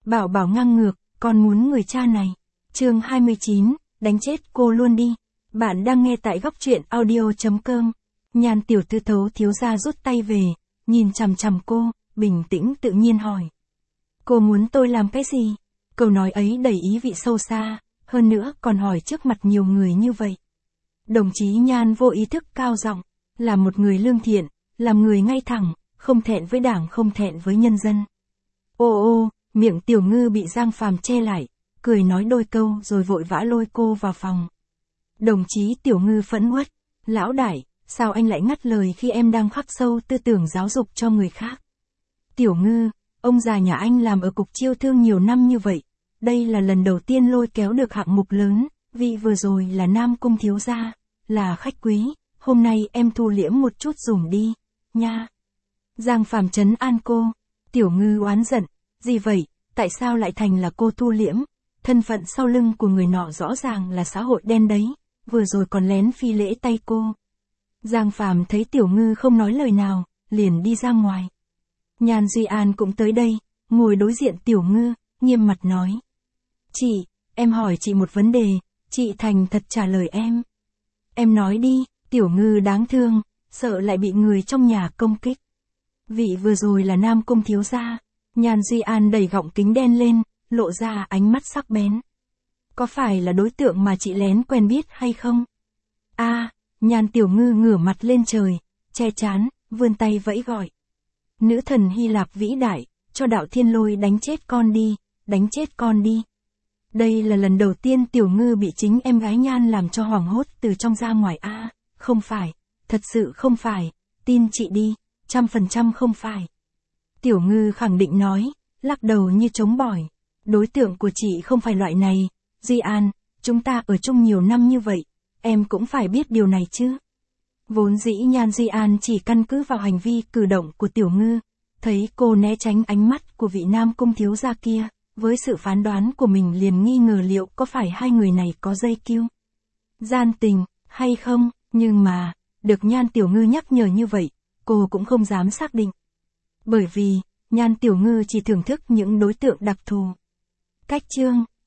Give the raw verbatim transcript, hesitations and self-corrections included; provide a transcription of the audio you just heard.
Bảo bảo ngang ngược, con muốn người cha này. Chương hai mươi chín, đánh chết cô luôn đi. Bạn đang nghe tại góc truyện audio chấm com. Nhan tiểu thư thấu thiếu gia rút tay về, nhìn chằm chằm cô, bình tĩnh tự nhiên hỏi. Cô muốn tôi làm cái gì? Câu nói ấy đầy ý vị sâu xa, hơn nữa còn hỏi trước mặt nhiều người như vậy. Đồng chí Nhan vô ý thức cao giọng, là một người lương thiện, làm người ngay thẳng, không thẹn với đảng không thẹn với nhân dân. Ô ô, miệng Tiểu Ngư bị Giang Phàm che lại, cười nói đôi câu rồi vội vã lôi cô vào phòng. Đồng chí Tiểu Ngư phẫn uất, lão đại, sao anh lại ngắt lời khi em đang khắc sâu tư tưởng giáo dục cho người khác? Tiểu Ngư, ông già nhà anh làm ở cục chiêu thương nhiều năm như vậy, đây là lần đầu tiên lôi kéo được hạng mục lớn, vì vừa rồi là Nam Cung thiếu gia, là khách quý, hôm nay em thu liễm một chút dùng đi, nha. Giang Phàm trấn an cô, Tiểu Ngư oán giận, gì vậy, tại sao lại thành là cô thu liễm? Thân phận sau lưng của người nọ rõ ràng là xã hội đen đấy, vừa rồi còn lén phi lễ tay cô. Giang Phàm thấy Tiểu Ngư không nói lời nào, liền đi ra ngoài. Nhan Duy An cũng tới đây, ngồi đối diện Tiểu Ngư, nghiêm mặt nói. Chị, em hỏi chị một vấn đề, chị thành thật trả lời em. Em nói đi, Tiểu Ngư đáng thương, sợ lại bị người trong nhà công kích. Vị vừa rồi là Nam Cung thiếu gia. Nhan Duy An đẩy gọng kính đen lên, lộ ra ánh mắt sắc bén. Có phải là đối tượng mà chị lén quen biết hay không? A, à, Nhan Tiểu Ngư ngửa mặt lên trời, che chán, vươn tay vẫy gọi. Nữ thần Hy Lạp vĩ đại, cho đạo thiên lôi đánh chết con đi, đánh chết con đi. Đây là lần đầu tiên Tiểu Ngư bị chính em gái Nhan làm cho hoảng hốt từ trong ra ngoài. A, à, không phải, thật sự không phải, tin chị đi, trăm phần trăm không phải. Tiểu Ngư khẳng định nói, lắc đầu như trống bỏi. Đối tượng của chị không phải loại này, Duy An, chúng ta ở chung nhiều năm như vậy, em cũng phải biết điều này chứ. Vốn dĩ Nhan Duy An chỉ căn cứ vào hành vi cử động của Tiểu Ngư, thấy cô né tránh ánh mắt của vị Nam Cung thiếu gia kia, với sự phán đoán của mình liền nghi ngờ liệu có phải hai người này có dây kiu, gian tình, hay không, nhưng mà, được Nhan Tiểu Ngư nhắc nhở như vậy, cô cũng không dám xác định. Bởi vì, Nhan Tiểu Ngư chỉ thưởng thức những đối tượng đặc thù. Cách chương